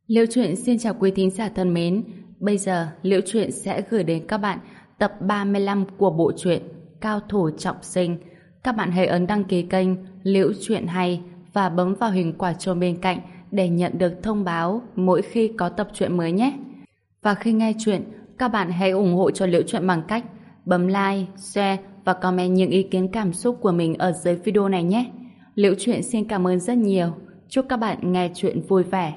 Liễu Chuyện xin chào quý thính giả thân mến. Bây giờ Liễu Chuyện sẽ gửi đến các bạn tập 35 của bộ truyện Cao thủ trọng sinh. Các bạn hãy ấn đăng ký kênh Liễu Chuyện Hay và bấm vào hình quả chuông bên cạnh để nhận được thông báo mỗi khi có tập truyện mới nhé. Và khi nghe chuyện, các bạn hãy ủng hộ cho Liễu Chuyện bằng cách bấm like, share và comment những ý kiến cảm xúc của mình ở dưới video này nhé. Liễu Chuyện xin cảm ơn rất nhiều. Chúc các bạn nghe chuyện vui vẻ.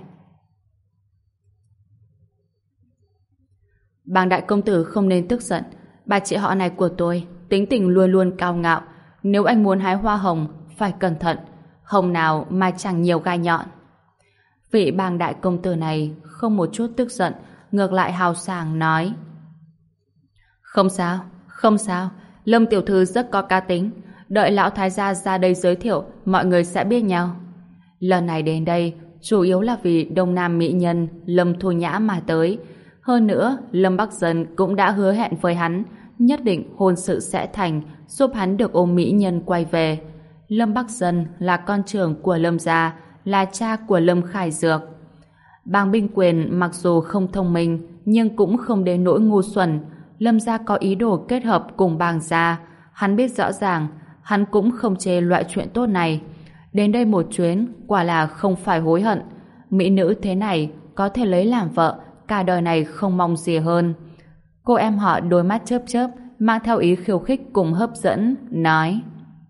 Bàng đại công tử không nên tức giận. Bà chị họ này của tôi tính tình luôn luôn cao ngạo. Nếu anh muốn hái hoa hồng phải cẩn thận, hồng nào mà chẳng nhiều gai nhọn. Vị bàng đại công tử này không một chút tức giận, ngược lại hào sảng nói: Không sao, không sao, Lâm tiểu thư rất có cá tính. Đợi lão thái gia ra đây giới thiệu, mọi người sẽ biết nhau. Lần này đến đây chủ yếu là vì Đông Nam mỹ nhân Lâm Thu Nhã mà tới. Hơn nữa, Lâm Bắc Dân cũng đã hứa hẹn với hắn, nhất định hôn sự sẽ thành, giúp hắn được ôm mỹ nhân quay về. Lâm Bắc Dân là con trưởng của Lâm gia, là cha của Lâm Khải Dược. Bàng Binh Quyền mặc dù không thông minh, nhưng cũng không đến nỗi ngu xuẩn. Lâm gia có ý đồ kết hợp cùng Bàng gia, hắn biết rõ ràng, hắn cũng không chê loại chuyện tốt này. Đến đây một chuyến, quả là không phải hối hận. Mỹ nữ thế này có thể lấy làm vợ, cả đời này không mong gì hơn. Cô em họ đôi mắt chớp chớp, mang theo ý khiêu khích cùng hấp dẫn, nói: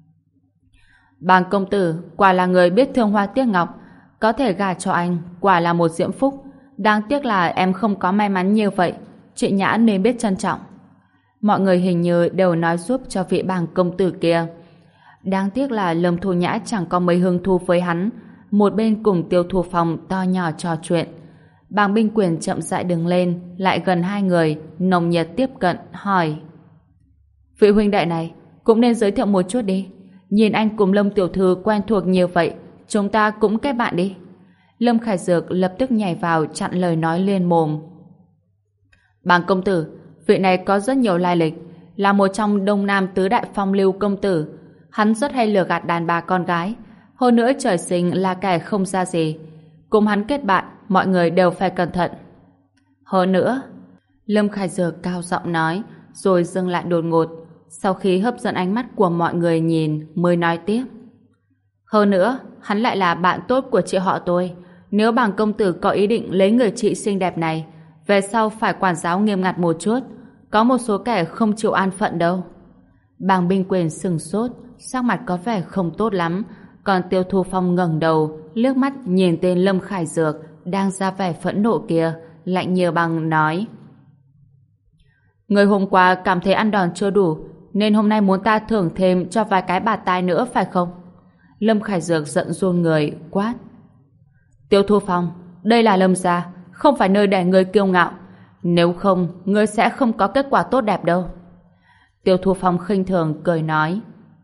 Bàng công tử quả là người biết thương hoa tiếc ngọc, có thể gả cho anh quả là một diễm phúc. Đáng tiếc là em không có may mắn như vậy. Chị Nhã nên biết trân trọng. Mọi người hình như đều nói giúp cho vị bàng công tử kia. Đáng tiếc là Lâm Thu Nhã chẳng có mấy hứng thú với hắn. Một bên cùng Tiêu Thu Phong to nhỏ trò chuyện. Bàng Binh Quyền chậm rãi đứng lên, lại gần hai người, nồng nhiệt tiếp cận, hỏi: Vị huynh đệ này, cũng nên giới thiệu một chút đi. Nhìn anh cùng Lâm tiểu thư quen thuộc như vậy, chúng ta cũng kết bạn đi. Lâm Khải Dược lập tức nhảy vào chặn lời nói liên mồm. Bàng công tử, vị này có rất nhiều lai lịch, là một trong Đông Nam tứ đại phong lưu công tử. Hắn rất hay lừa gạt đàn bà con gái, hơn nữa trời sinh là kẻ không ra gì. Cùng hắn kết bạn, mọi người đều phải cẩn thận. Hơn nữa, Lâm Khải Dược cao giọng nói, rồi dừng lại đột ngột. Sau khi hấp dẫn ánh mắt của mọi người nhìn, mới nói tiếp: Hơn nữa, hắn lại là bạn tốt của chị họ tôi. Nếu bàng công tử có ý định lấy người chị xinh đẹp này, về sau phải quản giáo nghiêm ngặt một chút. Có một số kẻ không chịu an phận đâu. Bàng Binh Quyền sừng sốt, sắc mặt có vẻ không tốt lắm. Còn Tiêu Thu Phong ngẩng đầu, liếc mắt nhìn tên Lâm Khải Dược đang ra vẻ phẫn nộ kia, lạnh như băng nói: Người hôm qua cảm thấy ăn đòn chưa đủ, nên hôm nay muốn ta thưởng thêm cho vài cái bạt tai nữa phải không? Lâm Khải Dược giận run người, quát: Tiêu Thu Phong, đây là Lâm gia, không phải nơi để người kiêu ngạo. Nếu không, ngươi sẽ không có kết quả tốt đẹp đâu. Tiêu Thu Phong khinh thường cười nói: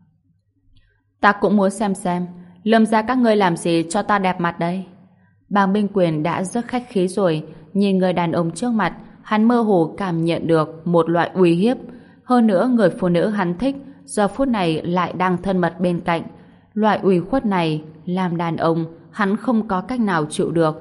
Ta cũng muốn xem Lâm gia các ngươi làm gì cho ta đẹp mặt đây. Bàng Binh Quyền đã rất khách khí rồi, nhìn người đàn ông trước mặt, hắn mơ hồ cảm nhận được một loại uy hiếp. Hơn nữa người phụ nữ hắn thích giờ phút này lại đang thân mật bên cạnh. Loại ủy khuất này làm đàn ông hắn không có cách nào chịu được.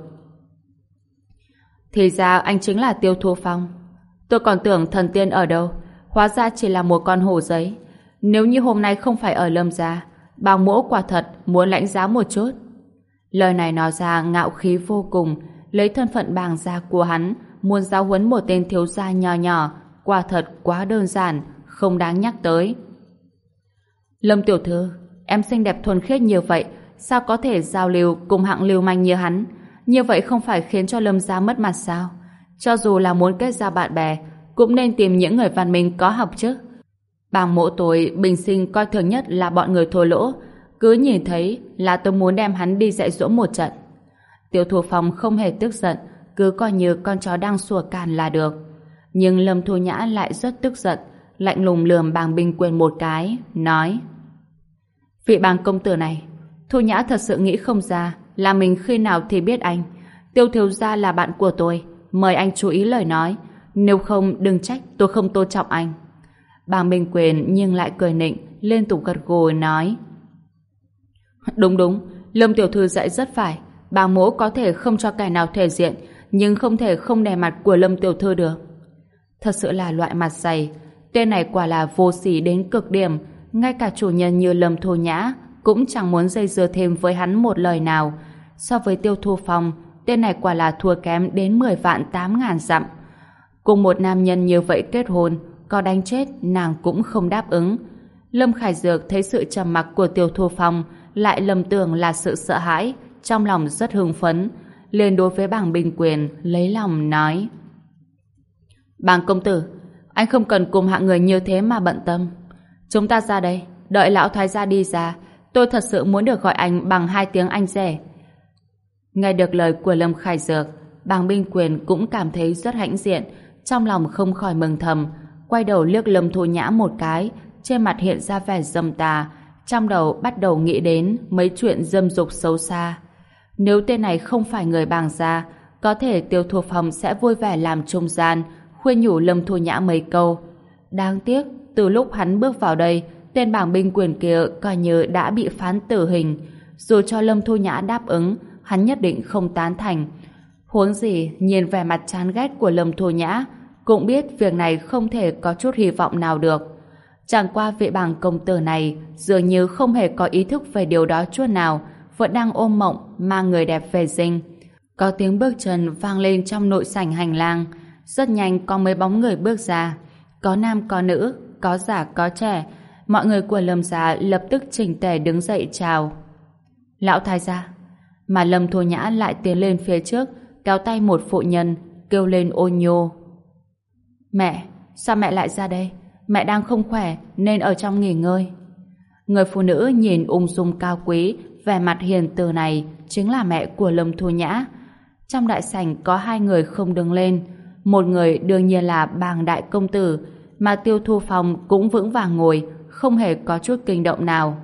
Thì ra anh chính là Tiêu Thu Phong. Tôi còn tưởng thần tiên ở đâu, hóa ra chỉ là một con hổ giấy. Nếu như hôm nay không phải ở Lâm gia, Bàng mỗ quả thật muốn lãnh giáo một chút. Lời này nói ra ngạo khí vô cùng, lấy thân phận Bàng gia của hắn, muốn giáo huấn một tên thiếu gia nhỏ nhỏ, quả thật quá đơn giản, không đáng nhắc tới. Lâm tiểu thư, em xinh đẹp thuần khiết như vậy, sao có thể giao lưu cùng hạng lưu manh như hắn? Như vậy không phải khiến cho Lâm gia mất mặt sao? Cho dù là muốn kết giao bạn bè, cũng nên tìm những người văn minh có học chứ. Bàng mỗ tôi bình sinh coi thường nhất là bọn người thô lỗ, cứ nhìn thấy là tôi muốn đem hắn đi dạy dỗ một trận. Tiêu Thu Phong không hề tức giận, cứ coi như con chó đang sủa càn là được. Nhưng Lâm Thu Nhã lại rất tức giận, lạnh lùng lườm Bàng Binh Quyền một cái, nói: Vị Bàng công tử này, Thu Nhã thật sự nghĩ không ra là mình khi nào thì biết anh. Tiêu thiếu gia là bạn của tôi, mời anh chú ý lời nói, nếu không đừng trách tôi không tôn trọng anh. Bàng Binh Quyền nhưng lại cười nịnh, liên tục gật gù nói: Đúng, Lâm tiểu thư dạy rất phải. bàng mỗ có thể không cho kẻ nào thể diện, nhưng không thể không nể mặt của Lâm tiểu thư được. Thật sự là loại mặt dày. Tên này quả là vô sỉ đến cực điểm. Ngay cả chủ nhân như Lâm Thu Nhã cũng chẳng muốn dây dưa thêm với hắn một lời nào. So với Tiêu Thu Phong, tên này quả là thua kém đến 10 vạn 8 ngàn dặm. Cùng một nam nhân như vậy kết hôn, có đánh chết nàng cũng không đáp ứng. Lâm Khải Dược thấy sự trầm mặc của Tiêu Thu Phong lại lầm tưởng là sự sợ hãi, trong lòng rất hưng phấn, liền đối với bàng Bình Quyền lấy lòng nói: Bàng công tử, anh không cần cùng hạng người như thế mà bận tâm. Chúng ta ra đây, đợi lão thái gia đi ra, tôi thật sự muốn được gọi anh bằng 2 tiếng anh rể. Nghe được lời của Lâm Khải Dược, bàng Bình Quyền cũng cảm thấy rất hãnh diện, trong lòng không khỏi mừng thầm, quay đầu liếc Lâm Thu Nhã một cái, trên mặt hiện ra vẻ dâm tà, trong đầu bắt đầu nghĩ đến mấy chuyện dâm dục xấu xa. Nếu tên này không phải người bàng gia, có thể Tiêu Thu Phong sẽ vui vẻ làm trung gian, khuyên nhủ Lâm Thu Nhã mấy câu. Đáng tiếc, từ lúc hắn bước vào đây, tên bàng Bình Quyền kia coi như đã bị phán tử hình. Dù cho Lâm Thu Nhã đáp ứng, hắn nhất định không tán thành. Huống gì, nhìn vẻ mặt chán ghét của Lâm Thu Nhã, cũng biết việc này không thể có chút hy vọng nào được. Chẳng qua vị bàng công tử này dường như không hề có ý thức về điều đó chút nào, vẫn đang ôm mộng mang người đẹp về dinh. Có tiếng bước chân vang lên trong nội sảnh hành lang. Rất nhanh có mấy bóng người bước ra, có nam có nữ, có già có trẻ. Mọi người của Lâm gia lập tức chỉnh tề đứng dậy chào. Lão thái gia. Mà Lâm Thu Nhã lại tiến lên phía trước, kéo tay một phụ nhân, kêu lên ôn nhô: Mẹ, sao mẹ lại ra đây? Mẹ đang không khỏe nên ở trong nghỉ ngơi. Người phụ nữ nhìn ung dung cao quý, vẻ mặt hiền từ này chính là mẹ của Lâm Thu Nhã. Trong đại sảnh có 2 người không đứng lên. Một người đương nhiên là bàng đại công tử, mà Tiêu Thu Phong cũng vững vàng ngồi, không hề có chút kinh động nào.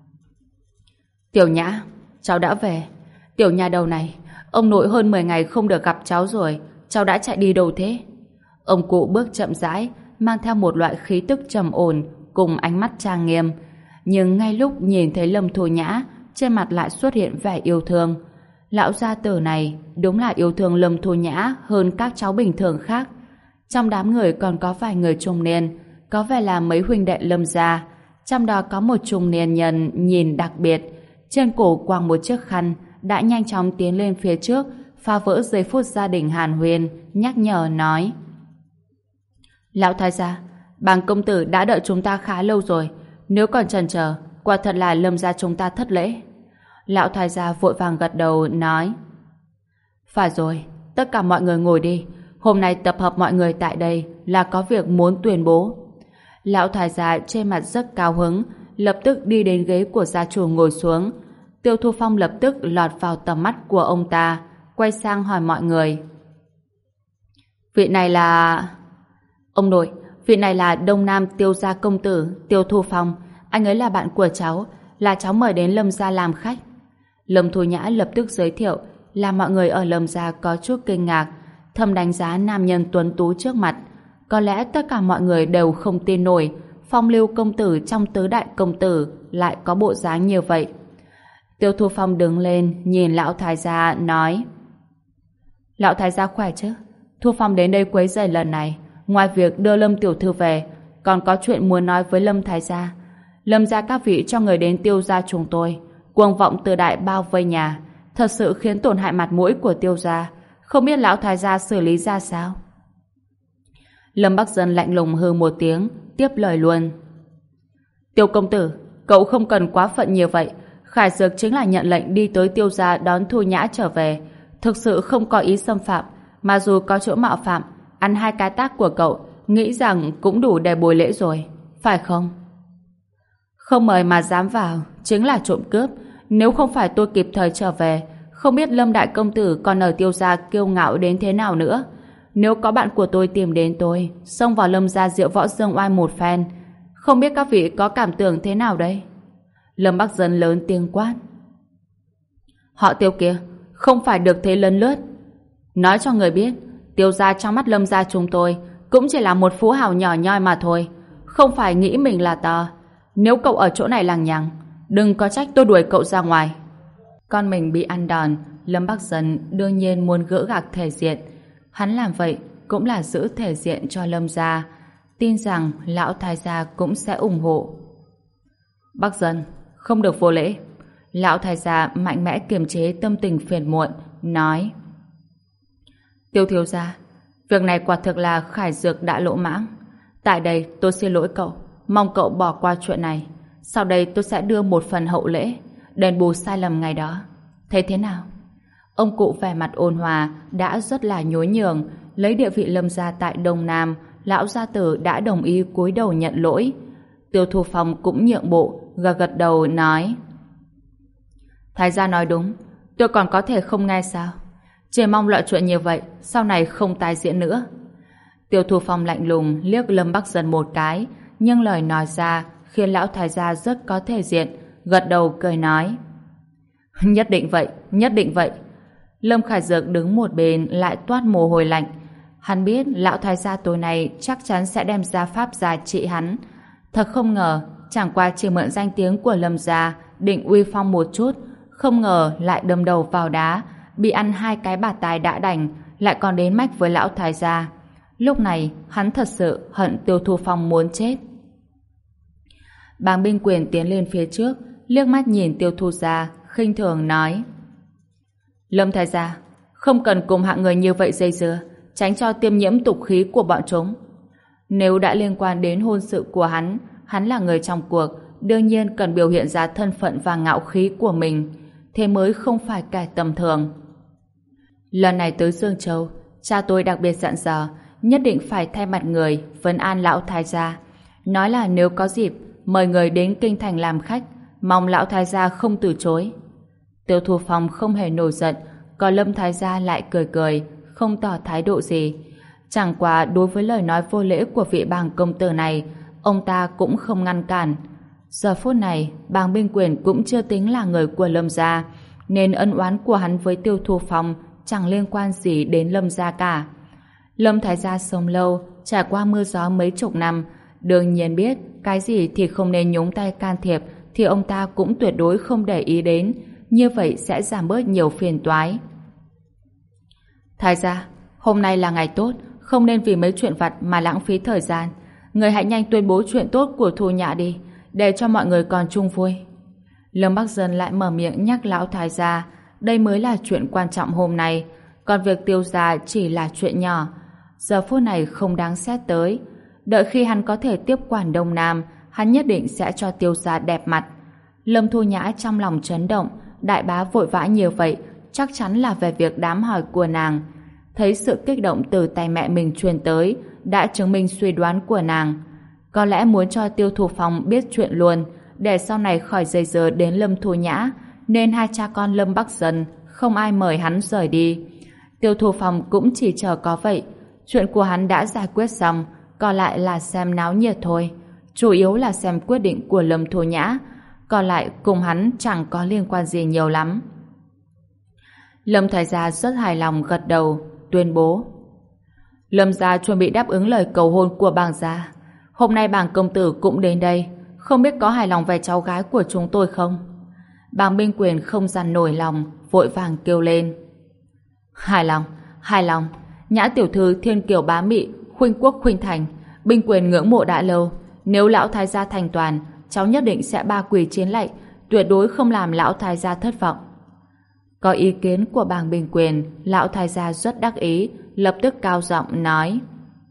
Tiểu Nhã, cháu đã về. Tiểu nhà đầu này, ông nội hơn 10 ngày không được gặp cháu rồi, cháu đã chạy đi đâu thế? Ông cụ bước chậm rãi, mang theo một loại khí tức trầm ổn cùng ánh mắt trang nghiêm. Nhưng ngay lúc nhìn thấy Lâm Thu Nhã, trên mặt lại xuất hiện vẻ yêu thương. Lão gia tử này đúng là yêu thương Lâm Thu Nhã hơn các cháu bình thường khác. Trong đám người còn có vài người trung niên, có vẻ là mấy huynh đệ Lâm gia. Trong đó có một trung niên nhân nhìn đặc biệt, trên cổ quàng một chiếc khăn, đã nhanh chóng tiến lên phía trước, phá vỡ giây phút gia đình hàn huyên, nhắc nhở nói: Lão thái gia, bàng công tử đã đợi chúng ta khá lâu rồi, nếu còn chần chờ, quả thật là Lâm gia chúng ta thất lễ. Lão thái gia vội vàng gật đầu nói: Phải rồi, tất cả mọi người ngồi đi. Hôm nay tập hợp mọi người tại đây là có việc muốn tuyên bố. Lão thái gia trên mặt rất cao hứng, lập tức đi đến ghế của gia chủ ngồi xuống. Tiêu Thu Phong lập tức lọt vào tầm mắt của ông ta, quay sang hỏi mọi người: Vị này là... Ông nội, vị này là Đông Nam Tiêu gia công tử Tiêu Thu Phong. Anh ấy là bạn của cháu, là cháu mời đến Lâm gia làm khách. Lâm Thu Nhã lập tức giới thiệu, làm mọi người ở Lâm gia có chút kinh ngạc, thầm đánh giá nam nhân tuấn tú trước mặt. Có lẽ tất cả mọi người đều không tin nổi phong lưu công tử trong tứ đại công tử lại có bộ dáng như vậy. Tiêu Thu Phong đứng lên nhìn lão thái gia nói: Lão thái gia khỏe chứ? Thu Phong đến đây quấy rầy lần này, ngoài việc đưa Lâm tiểu thư về, còn có chuyện muốn nói với Lâm thái gia. Lâm gia các vị cho người đến Tiêu gia chúng tôi, cuồng vọng từ đại bao vây nhà, thật sự khiến tổn hại mặt mũi của Tiêu gia, không biết lão thái gia xử lý ra sao. Lâm Bắc Dân lạnh lùng hừ một tiếng, tiếp lời luôn: Tiêu công tử, cậu không cần quá phận như vậy. Khải Dược chính là nhận lệnh đi tới Tiêu gia đón Thu Nhã trở về, thực sự không có ý xâm phạm, mà dù có chỗ mạo phạm, ăn 2 cái tát của cậu, nghĩ rằng cũng đủ để bồi lễ rồi, phải không? Không mời mà dám vào, chính là trộm cướp. Nếu không phải tôi kịp thời trở về, không biết Lâm đại công tử còn ở Tiêu gia kiêu ngạo đến thế nào nữa. Nếu có bạn của tôi tìm đến tôi, xông vào Lâm gia diệu võ dương oai một phen, không biết các vị có cảm tưởng thế nào đây? Lâm Bắc Dân lớn tiếng quát: Họ Tiêu kia, không phải được thế lấn lướt. Nói cho người biết, Tiêu gia trong mắt Lâm gia chúng tôi cũng chỉ là một phú hào nhỏ nhoi mà thôi, không phải nghĩ mình là to. Nếu cậu ở chỗ này lằng nhằng, đừng có trách tôi đuổi cậu ra ngoài. Con mình bị ăn đòn, Lâm Bắc Dân đương nhiên muốn gỡ gạc thể diện. Hắn làm vậy cũng là giữ thể diện cho Lâm gia, tin rằng lão thái gia cũng sẽ ủng hộ. Bắc Dân, không được vô lễ. Lão thái gia mạnh mẽ kiềm chế tâm tình phiền muộn, nói: Tiêu thiếu gia, việc này quả thực là Khải Dược đã lỗ mãng. Tại đây tôi xin lỗi cậu, mong cậu bỏ qua chuyện này. Sau đây tôi sẽ đưa một phần hậu lễ, đền bù sai lầm ngày đó. Thấy thế nào? Ông cụ vẻ mặt ôn hòa đã rất là nhún nhường, lấy địa vị Lâm gia tại Đông Nam, lão gia tử đã đồng ý cúi đầu nhận lỗi. Tiêu Thu Phong cũng nhượng bộ, gật gật đầu nói: Thái gia nói đúng, tôi còn có thể không nghe sao? Chỉ mong loại chuyện như vậy sau này không tái diễn nữa. Tiêu Thu Phong lạnh lùng liếc Lâm Bắc Dân một cái, nhưng lời nói ra khiến lão thái gia rất có thể diện, gật đầu cười nói: Nhất định vậy, nhất định vậy. Lâm Khải Dược đứng một bên lại toát mồ hôi lạnh. Hắn biết lão thái gia tối nay chắc chắn sẽ đem gia pháp ra trị hắn. Thật không ngờ, chẳng qua chỉ mượn danh tiếng của Lâm gia định uy phong một chút, không ngờ lại đâm đầu vào đá, bị ăn 2 cái bạt tai đã đành, lại còn đến mách với lão thái gia. Lúc này hắn thật sự hận Tiêu Thu Phong muốn chết. Bàng Binh Quyền tiến lên phía trước, liếc mắt nhìn Tiêu Thu gia, khinh thường nói: Lâm thái gia, không cần cùng hạng người như vậy dây dưa, tránh cho tiêm nhiễm tục khí của bọn chúng. Nếu đã liên quan đến hôn sự của hắn là người trong cuộc, đương nhiên cần biểu hiện ra thân phận và ngạo khí của mình, thế mới không phải kẻ tầm thường. Lần này tới Dương Châu, cha tôi đặc biệt dặn dò nhất định phải thay mặt người vấn an lão thái gia, nói là nếu có dịp mời người đến kinh thành làm khách, mong lão thái gia không từ chối. Tiêu Thu Phong không hề nổi giận, còn Lâm thái gia lại cười cười, không tỏ thái độ gì. Chẳng qua đối với lời nói vô lễ của vị Bàng công tử này, ông ta cũng không ngăn cản. Giờ phút này, Bàng Binh Quyền cũng chưa tính là người của Lâm gia, nên ân oán của hắn với Tiêu Thu Phong chẳng liên quan gì đến Lâm gia cả. Lâm thái gia sống lâu, trải qua mưa gió mấy chục năm, đương nhiên biết cái gì thì không nên nhúng tay can thiệp, thì ông ta cũng tuyệt đối không để ý đến, như vậy sẽ giảm bớt nhiều phiền toái. Thái gia, hôm nay là ngày tốt, không nên vì mấy chuyện vặt mà lãng phí thời gian. Người hãy nhanh tuyên bố chuyện tốt của Thu Nhã đi, để cho mọi người còn chung vui. Lâm Bắc Dân lại mở miệng nhắc lão thái gia, đây mới là chuyện quan trọng hôm nay, còn việc Tiêu gia chỉ là chuyện nhỏ, giờ phút này không đáng xét tới. Đợi khi hắn có thể tiếp quản Đông Nam, hắn nhất định sẽ cho Tiêu gia đẹp mặt. Lâm Thu Nhã trong lòng chấn động, đại bá vội vã như vậy, chắc chắn là về việc đám hỏi của nàng. Thấy sự kích động từ tay mẹ mình truyền tới, đã chứng minh suy đoán của nàng. Có lẽ muốn cho Tiêu Thu Phong biết chuyện luôn, để sau này khỏi dây dưa đến Lâm Thu Nhã, nên hai cha con Lâm Bắc Dân không ai mời hắn rời đi. Tiêu Thu Phong cũng chỉ chờ có vậy. Chuyện của hắn đã giải quyết xong, còn lại là xem náo nhiệt thôi. Chủ yếu là xem quyết định của Lâm Thu Nhã, còn lại cùng hắn chẳng có liên quan gì nhiều lắm. Lâm thái gia rất hài lòng gật đầu, tuyên bố: Lâm gia chuẩn bị đáp ứng lời cầu hôn của Bàng gia. Hôm nay Bàng công tử cũng đến đây, không biết có hài lòng về cháu gái của chúng tôi không? Bàng Binh Quyền không dằn nổi lòng, vội vàng kêu lên: Hài lòng, hài lòng. Nhã tiểu thư thiên kiều bá mị, khuynh quốc khuynh thành, Binh Quyền ngưỡng mộ đã lâu. Nếu lão thái gia thành toàn, cháu nhất định sẽ ba quỳ chiến lạy, tuyệt đối không làm lão thái gia thất vọng. Có ý kiến của Bàng Binh Quyền, lão thái gia rất đắc ý, lập tức cao giọng nói: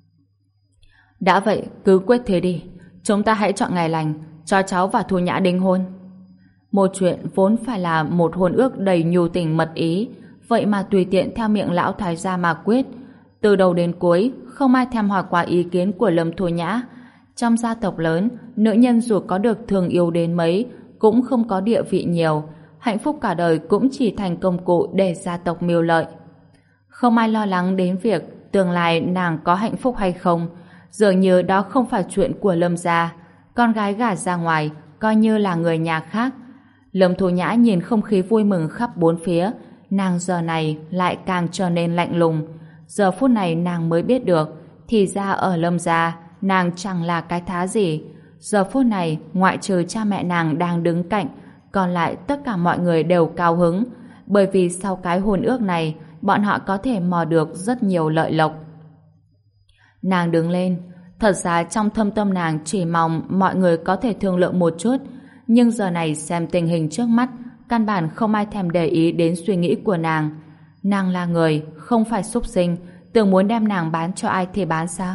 Đã vậy, cứ quyết thế đi. Chúng ta hãy chọn ngày lành, cho cháu và Thu Nhã đính hôn. Một chuyện vốn phải là một hôn ước đầy nhu tình mật ý, vậy mà tùy tiện theo miệng lão thái gia mà quyết. Từ đầu đến cuối, không ai thèm hỏi qua ý kiến của Lâm Thu Nhã. Trong gia tộc lớn, nữ nhân dù có được thương yêu đến mấy, cũng không có địa vị nhiều. Hạnh phúc cả đời cũng chỉ thành công cụ để gia tộc mưu lợi. Không ai lo lắng đến việc tương lai nàng có hạnh phúc hay không. Dường như đó không phải chuyện của Lâm gia. Con gái gả ra ngoài, coi như là người nhà khác. Lâm Thu Nhã nhìn không khí vui mừng khắp bốn phía, nàng giờ này lại càng trở nên lạnh lùng. Giờ phút này nàng mới biết được, thì ra ở Lâm gia, nàng chẳng là cái thá gì. Giờ phút này, ngoại trừ cha mẹ nàng đang đứng cạnh, còn lại tất cả mọi người đều cao hứng. bởi vì sau cái hôn ước này, bọn họ có thể mò được rất nhiều lợi lộc. Nàng đứng lên, thật ra trong thâm tâm nàng chỉ mong mọi người có thể thương lượng một chút, nhưng giờ này xem tình hình trước mắt, căn bản không ai thèm để ý đến suy nghĩ của nàng. Nàng là người, không phải súc sinh, tưởng muốn đem nàng bán cho ai thì bán sao?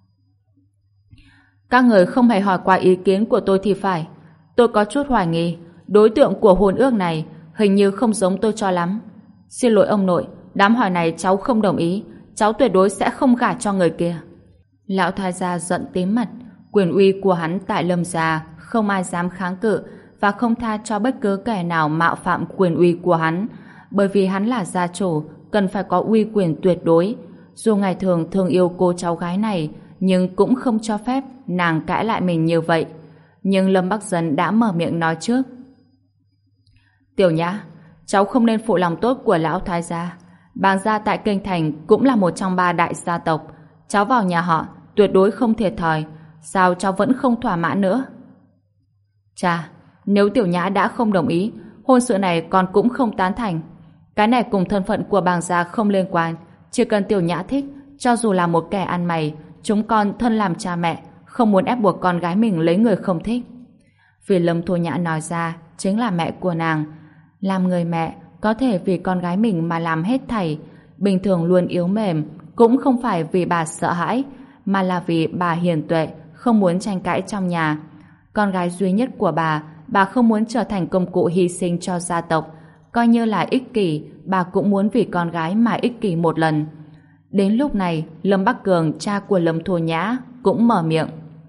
Các người không hề hỏi qua ý kiến của tôi thì phải. Tôi có chút hoài nghi, đối tượng của hôn ước này hình như không giống tôi cho lắm. Xin lỗi ông nội, đám hỏi này cháu không đồng ý, cháu tuyệt đối sẽ không gả cho người kia. Lão thái gia giận tím mặt, quyền uy của hắn tại Lâm gia không ai dám kháng cự và không tha cho bất cứ kẻ nào mạo phạm quyền uy của hắn, bởi vì hắn là gia chủ, cần phải có uy quyền tuyệt đối. Dù ngày thường thương yêu cô cháu gái này, nhưng cũng không cho phép nàng cãi lại mình như vậy. Nhưng Lâm Bắc Dân đã mở miệng nói trước. Tiểu Nhã, cháu không nên phụ lòng tốt của lão thái gia. Bàng gia tại Kinh Thành cũng là một trong 3 đại gia tộc. Cháu vào nhà họ tuyệt đối không thiệt thòi. Sao cháu vẫn không thỏa mãn nữa? Chà, nếu Tiểu Nhã đã không đồng ý, hôn sự này con cũng không tán thành. Cái này cùng thân phận của Bàng gia không liên quan. Chỉ cần Tiểu Nhã thích, cho dù là một kẻ ăn mày, chúng con thân làm cha mẹ, không muốn ép buộc con gái mình lấy người không thích. Vì Lâm Thu Nhã nói ra chính là mẹ của nàng. Làm người mẹ có thể vì con gái mình mà làm hết thảy. Bình thường luôn yếu mềm, cũng không phải vì bà sợ hãi, mà là vì bà hiền tuệ, không muốn tranh cãi trong nhà. Con gái duy nhất của bà không muốn trở thành công cụ hy sinh cho gia tộc. Coi như là ích kỷ, bà cũng muốn vì con gái mà ích kỷ một lần. Đến lúc này, Lâm Bắc Cường, cha của Lâm Thu Nhã, cũng mở miệng.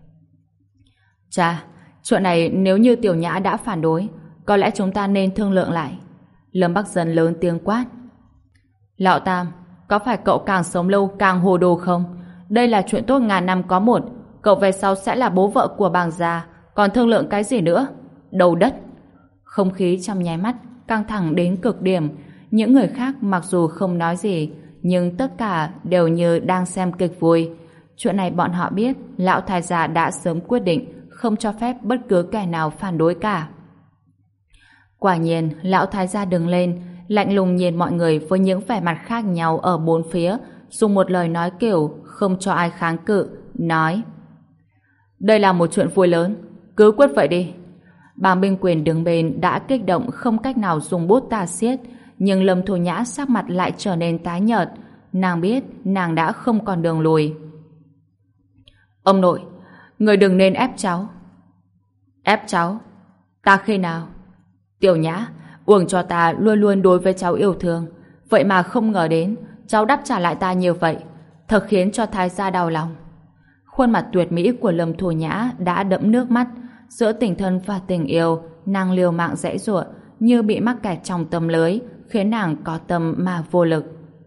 Cha, chuyện này nếu như Tiểu Nhã đã phản đối, có lẽ chúng ta nên thương lượng lại. Lâm Bắc Dân lớn tiếng quát. Lão Tam, có phải cậu càng sống lâu càng hồ đồ không? Đây là chuyện tốt ngàn năm có một. Cậu về sau sẽ là bố vợ của Bàng gia, còn thương lượng cái gì nữa? Đầu đất. Không khí trong nháy mắt căng thẳng đến cực điểm. Những người khác mặc dù không nói gì, nhưng tất cả đều như đang xem kịch vui. Chuyện này bọn họ biết lão thái gia đã sớm quyết định không cho phép bất cứ kẻ nào phản đối cả. Quả nhiên, lão thái gia đứng lên, lạnh lùng nhìn mọi người với những vẻ mặt khác nhau ở bốn phía, dùng một lời nói kiểu không cho ai kháng cự, nói: Đây là một chuyện vui lớn, cứ quyết vậy đi. Bàng Binh Quyền đứng bên đã kích động không cách nào dùng bút tả xiết, nhưng Lâm Thu Nhã sắc mặt lại trở nên tái nhợt. Nàng biết nàng đã không còn đường lùi. Ông nội, người đừng nên ép cháu. Ép cháu? Ta khi nào? Tiểu Nhã, uổng cho ta luôn luôn đối với cháu yêu thương, vậy mà không ngờ đến cháu đáp trả lại ta như vậy, thật khiến cho thái gia đau lòng. Khuôn mặt tuyệt mỹ của Lâm Thu Nhã đã đẫm nước mắt. Giữa tình thân và tình yêu, nàng liều mạng giãy giụa như bị mắc kẹt trong tấm lưới, khiến nàng có tâm mà vô lực.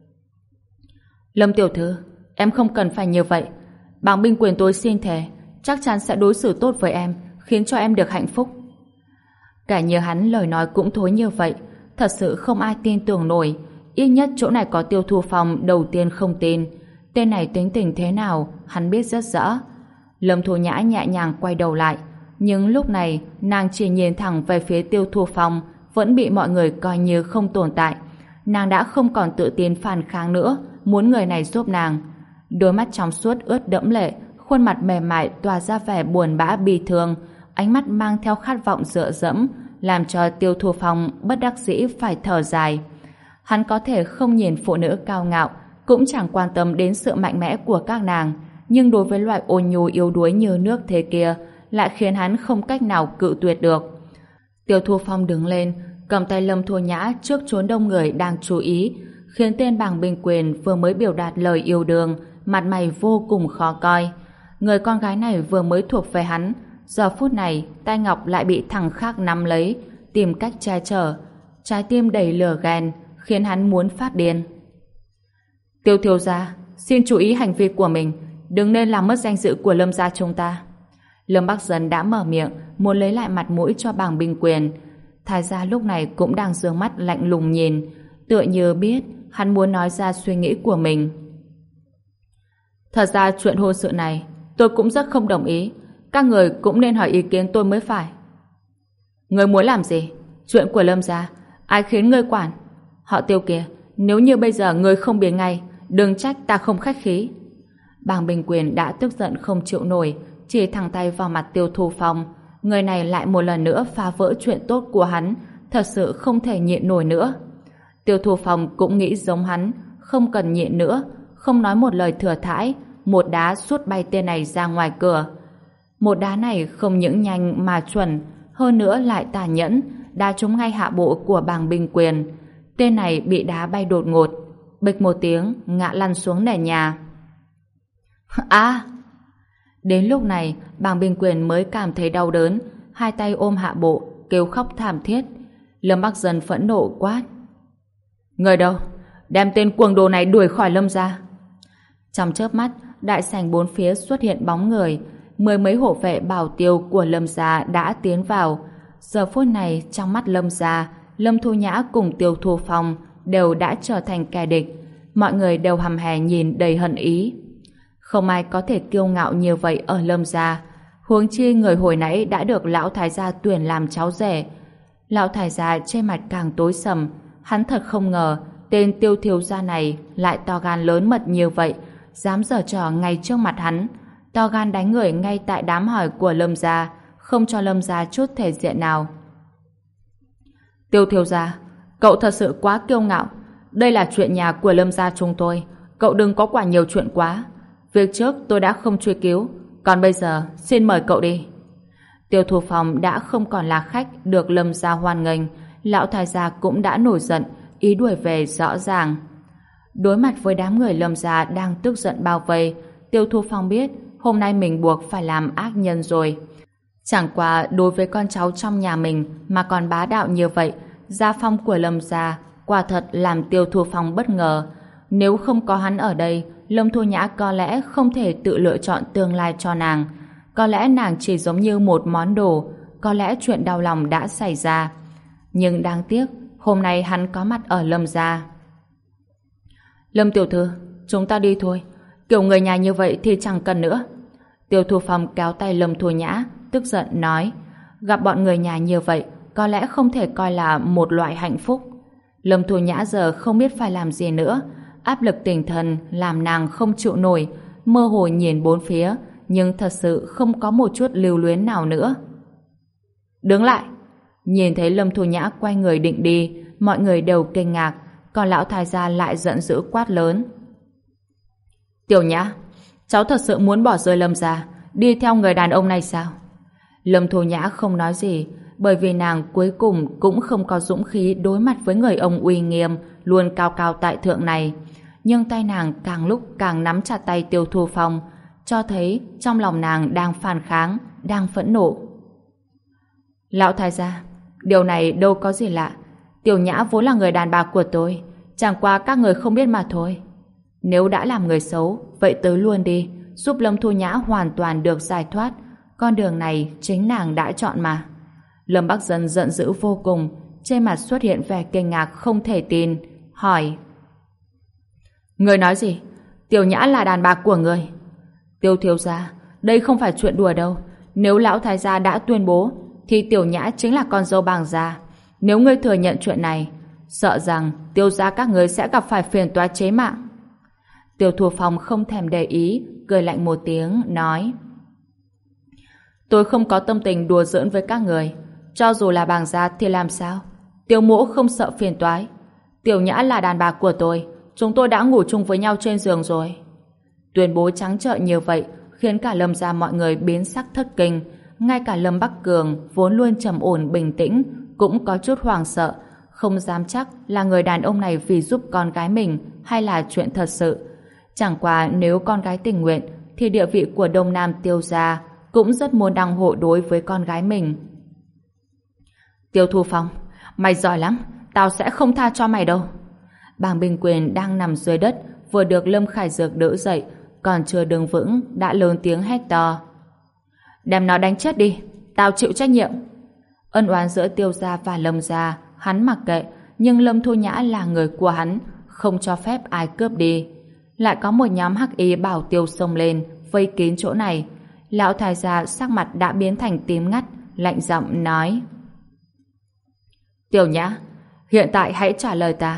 Lâm tiểu thư, em không cần phải như vậy. Bàng Binh Quyền tôi xin thề, chắc chắn sẽ đối xử tốt với em, khiến cho em được hạnh phúc. Cả như hắn lời nói cũng thối như vậy, thật sự không ai tin tưởng nổi. Ít nhất chỗ này có Tiêu Thu Phong đầu tiên không tin. Tên này tính tình thế nào, hắn biết rất rõ. Lâm Thu Nhã nhẹ nhàng quay đầu lại, nhưng lúc này nàng chỉ nhìn thẳng về phía Tiêu Thu Phong, vẫn bị mọi người coi như không tồn tại. Nàng đã không còn tự tin phản kháng nữa, muốn người này giúp nàng. Đôi mắt trong suốt ướt đẫm lệ, khuôn mặt mềm mại tỏa ra vẻ buồn bã bi thương, ánh mắt mang theo khát vọng dựa dẫm, làm cho Tiêu Thu Phong bất đắc dĩ phải thở dài. Hắn có thể không nhìn phụ nữ cao ngạo, cũng chẳng quan tâm đến sự mạnh mẽ của các nàng, nhưng đối với loại ôn nhu yếu đuối như nước thế kia, lại khiến hắn không cách nào cự tuyệt được. Tiêu Thu Phong đứng lên, cầm tay Lâm Thu Nhã trước chốn đông người đang chú ý, khiến tên Bàng Binh Quyền vừa mới biểu đạt lời yêu đương, mặt mày vô cùng khó coi. Người con gái này vừa mới thuộc về hắn, giờ phút này tay ngọc lại bị thằng khác nắm lấy, tìm cách che chở. Trái tim đầy lửa ghen, khiến hắn muốn phát điên. Tiêu thiếu gia, xin chú ý hành vi của mình, đừng nên làm mất danh dự của Lâm gia chúng ta. Lâm Bắc Dân đã mở miệng, muốn lấy lại mặt mũi cho Bàng Binh Quyền. Thái gia lúc này cũng đang giương mắt lạnh lùng nhìn, tựa như biết hắn muốn nói ra suy nghĩ của mình. Thật ra chuyện hôn sự này tôi cũng rất không đồng ý, các người cũng nên hỏi ý kiến tôi mới phải. Người muốn làm gì? Chuyện của Lâm gia, ai khiến ngươi quản? Họ Tiêu kia, nếu như bây giờ người không biến ngay, đừng trách ta không khách khí. Bàng Bình Quyền đã tức giận không chịu nổi, chỉ thẳng tay vào mặt Tiêu Thu Phong. Người này lại một lần nữa phá vỡ chuyện tốt của hắn, thật sự không thể nhịn nổi nữa. Tiêu Thu Phong cũng nghĩ giống hắn, không cần nhịn nữa, không nói một lời thừa thãi, một đá sút bay tên này ra ngoài cửa. Một đá này không những nhanh mà chuẩn, hơn nữa lại tàn nhẫn, đá trúng ngay hạ bộ của Bàng Bình Quyền. Tên này bị đá bay đột ngột, bịch một tiếng ngã lăn xuống nền nhà. Đến lúc này Bàng Bình Quyền mới cảm thấy đau đớn, hai tay ôm hạ bộ, kêu khóc thảm thiết. Lâm Bắc Dân phẫn nộ quát: người đâu? Đem tên cuồng đồ này đuổi khỏi Lâm gia. Trong chớp mắt, đại sảnh bốn phía xuất hiện bóng người, mười mấy hộ vệ bảo tiêu của Lâm gia đã tiến vào. Giờ phút này trong mắt Lâm gia, Lâm Thu Nhã cùng Tiêu Thu Phong đều đã trở thành kẻ địch. Mọi người đều hầm hè nhìn đầy hận ý. Không ai có thể kiêu ngạo như vậy ở Lâm gia. Huống chi người hồi nãy đã được lão thái gia tuyển làm cháu rể. Lão thái gia trên mặt càng tối sầm. Hắn thật không ngờ tên Tiêu thiếu gia này lại to gan lớn mật như vậy, dám giở trò ngay trước mặt hắn, to gan đánh người ngay tại đám hỏi của Lâm gia, không cho Lâm gia chút thể diện nào. Tiêu thiếu gia, cậu thật sự quá kiêu ngạo. Đây là chuyện nhà của Lâm gia chúng tôi, cậu đừng có quả nhiều chuyện quá. Việc trước tôi đã không truy cứu, còn bây giờ xin mời cậu đi. Tiêu Thu Phong đã không còn là khách được Lâm gia hoan nghênh, lão thái gia cũng đã nổi giận, ý đuổi về rõ ràng. Đối mặt với đám người Lâm gia đang tức giận bao vây, Tiêu Thu Phong biết hôm nay mình buộc phải làm ác nhân rồi. Chẳng qua đối với con cháu trong nhà mình mà còn bá đạo như vậy, gia phong của Lâm gia quả thật làm Tiêu Thu Phong bất ngờ. Nếu không có hắn ở đây, Lâm Thu Nhã có lẽ không thể tự lựa chọn tương lai cho nàng. Có lẽ nàng chỉ giống như một món đồ, có lẽ chuyện đau lòng đã xảy ra. Nhưng đáng tiếc, hôm nay hắn có mặt ở Lâm gia. Lâm tiểu thư, chúng ta đi thôi. Kiểu người nhà như vậy thì chẳng cần nữa. Tiêu Thu Phong kéo tay Lâm Thu Nhã, tức giận nói, gặp bọn người nhà như vậy, có lẽ không thể coi là một loại hạnh phúc. Lâm Thu Nhã giờ không biết phải làm gì nữa, áp lực tinh thần làm nàng không chịu nổi, mơ hồ nhìn bốn phía, nhưng thật sự không có một chút lưu luyến nào nữa. Đứng lại! Nhìn thấy Lâm Thu Nhã quay người định đi, mọi người đều kinh ngạc, còn lão thái gia lại giận dữ quát lớn. Tiểu Nhã, cháu thật sự muốn bỏ rơi Lâm gia, đi theo người đàn ông này sao? Lâm Thu Nhã không nói gì, bởi vì nàng cuối cùng cũng không có dũng khí đối mặt với người ông uy nghiêm, luôn cao cao tại thượng này. Nhưng tay nàng càng lúc càng nắm chặt tay Tiêu Thu Phong, cho thấy trong lòng nàng đang phản kháng, đang phẫn nộ. Lão thái gia, điều này đâu có gì lạ. Tiểu Nhã vốn là người đàn bà của tôi, chẳng qua các người không biết mà thôi. Nếu đã làm người xấu, vậy tới luôn đi, giúp Lâm Thu Nhã hoàn toàn được giải thoát. Con đường này chính nàng đã chọn mà. Lâm Bắc Dân giận dữ vô cùng, trên mặt xuất hiện vẻ kinh ngạc không thể tin, hỏi: Người nói gì? Tiểu Nhã là đàn bà của người? Tiêu thiếu gia, đây không phải chuyện đùa đâu. Nếu lão thái gia đã tuyên bố, thì Tiểu Nhã chính là con dâu Bàng gia. Nếu ngươi thừa nhận chuyện này, sợ rằng Tiêu gia các ngươi sẽ gặp phải phiền toái chế mạng. Tiêu Thu Phong không thèm để ý, cười lạnh một tiếng, nói: Tôi không có tâm tình đùa giỡn với các người. Cho dù là Bàng gia thì làm sao? Tiêu mỗ không sợ phiền toái. Tiểu Nhã là đàn bà của tôi, chúng tôi đã ngủ chung với nhau trên giường rồi. Tuyên bố trắng trợn như vậy khiến cả Lâm gia mọi người biến sắc thất kinh. Ngay cả Lâm Bắc Cường vốn luôn trầm ổn bình tĩnh cũng có chút hoảng sợ, không dám chắc là người đàn ông này vì giúp con gái mình hay là chuyện thật sự. Chẳng qua nếu con gái tình nguyện thì địa vị của Đông Nam Tiêu gia cũng rất muốn đăng hộ đối với con gái mình. Tiêu Thu Phong, mày giỏi lắm, tao sẽ không tha cho mày đâu. Bàng Bình Quyền đang nằm dưới đất vừa được Lâm Khải Dược đỡ dậy, còn chưa đứng vững đã lớn tiếng hét to: Đem nó đánh chết đi, tao chịu trách nhiệm. Ân oán giữa Tiêu gia và Lâm gia hắn mặc kệ, nhưng Lâm Thu Nhã là người của hắn, không cho phép ai cướp đi. Lại có một nhóm hắc y bảo tiêu xông lên vây kín chỗ này. Lão thái gia sắc mặt đã biến thành tím ngắt, lạnh giọng nói: Tiểu Nhã, hiện tại hãy trả lời ta,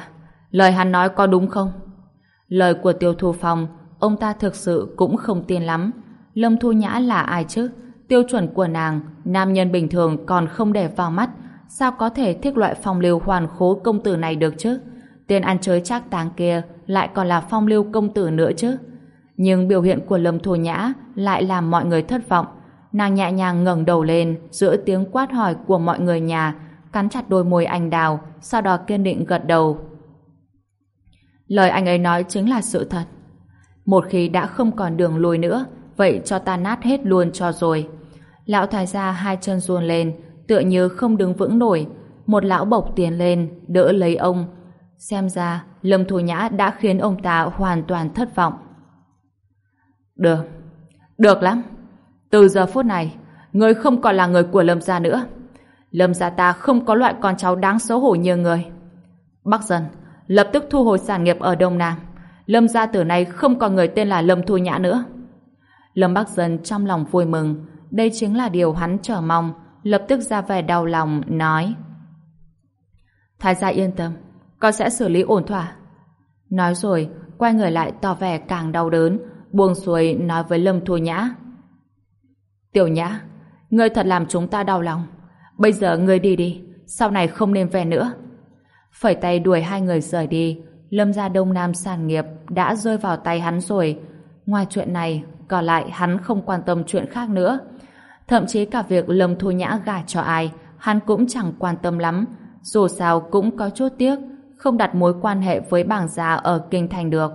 Lời hắn nói có đúng không? Lời của Tiêu Thu Phong, ông ta thực sự cũng không tin lắm. Lâm Thu Nhã là ai chứ? Tiêu chuẩn của nàng, nam nhân bình thường còn không để vào mắt, sao có thể thích loại phong lưu hoàn khố công tử này được chứ? Tên ăn chơi trác táng kia lại còn là phong lưu công tử nữa chứ? Nhưng biểu hiện của Lâm Thu Nhã lại làm mọi người thất vọng. Nàng nhẹ nhàng ngẩng đầu lên giữa tiếng quát hỏi của mọi người nhà, cắn chặt đôi môi anh đào, sau đó kiên định gật đầu. Lời anh ấy nói chính là sự thật. Một khi đã không còn đường lùi nữa, vậy cho ta nát hết luôn cho rồi. Lão thái gia hai chân run lên, tựa như không đứng vững nổi. Một lão bộc tiến lên, đỡ lấy ông. Xem ra, Lâm Thu Nhã đã khiến ông ta hoàn toàn thất vọng. Được, được lắm. Từ giờ phút này, ngươi không còn là người của Lâm gia nữa. Lâm gia ta không có loại con cháu đáng xấu hổ như người. Bắc Dân, lập tức thu hồi sản nghiệp ở Đông Nam. Lâm gia từ nay không còn người tên là Lâm Thu Nhã nữa. Lâm Bắc Dân trong lòng vui mừng, đây chính là điều hắn chờ mong, lập tức ra vẻ đau lòng, nói: Thái gia yên tâm, con sẽ xử lý ổn thỏa. Nói rồi, quay người lại tỏ vẻ càng đau đớn, buông xuôi nói với Lâm Thu Nhã: Tiểu Nhã, ngươi thật làm chúng ta đau lòng. Bây giờ ngươi đi đi, sau này không nên về nữa. Phẩy tay đuổi hai người rời đi. Lâm gia Đông Nam sản nghiệp đã rơi vào tay hắn rồi. Ngoài chuyện này, còn lại hắn không quan tâm chuyện khác nữa. Thậm chí cả việc Lâm Thu Nhã gả cho ai, hắn cũng chẳng quan tâm lắm. Dù sao cũng có chút tiếc, không đặt mối quan hệ với bảng gia ở Kinh Thành được.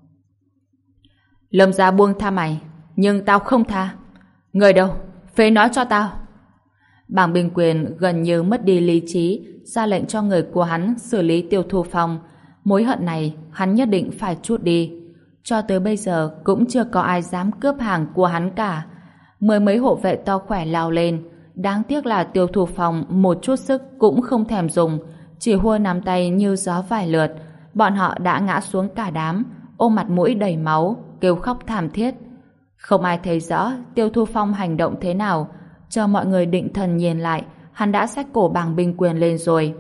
Lâm gia buông tha mày, nhưng tao không tha. Người đâu? Phế nói cho tao. Bảng Bình Quyền gần như mất đi lý trí, ra lệnh cho người của hắn xử lý Tiêu Thu Phong. Mối hận này hắn nhất định phải trút đi. Cho tới bây giờ cũng chưa có ai dám cướp hàng của hắn cả. Mười mấy hộ vệ to khỏe lao lên. Đáng tiếc là Tiêu Thu Phong một chút sức cũng không thèm dùng, chỉ hua nắm tay như gió vài lượt. Bọn họ đã ngã xuống cả đám, ôm mặt mũi đầy máu, kêu khóc thảm thiết. Không ai thấy rõ Tiêu Thu Phong hành động thế nào. Cho mọi người định thần nhìn lại, hắn đã xách cổ Bảng Bình Quyền lên rồi.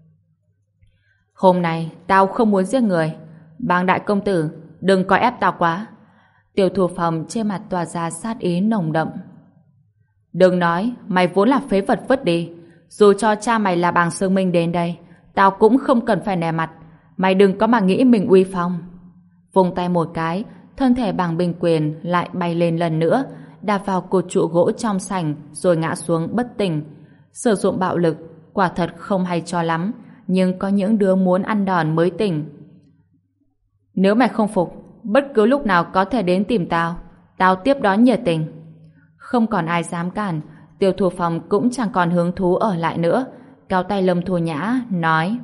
Hôm nay tao không muốn giết người. Bàng đại công tử, đừng có ép tao quá. Tiêu Thu Phong trên mặt tỏa ra sát ý nồng đậm. Đừng nói, mày vốn là phế vật vứt đi. Dù cho cha mày là Bàng Sương Minh đến đây, tao cũng không cần phải nể mặt. Mày đừng có mà nghĩ mình uy phong. Vung tay một cái, thân thể Bàng Bình Quyền lại bay lên lần nữa, đạp vào cột trụ gỗ trong sảnh rồi ngã xuống bất tỉnh. Sử dụng bạo lực quả thật không hay cho lắm, nhưng có những đứa muốn ăn đòn mới tỉnh. Nếu mày không phục, bất cứ lúc nào có thể đến tìm tao, tao tiếp đón nhiệt tình. Không còn ai dám cản, Tiêu Thu Phong cũng chẳng còn hứng thú ở lại nữa, kéo tay Lâm Thu Nhã nói: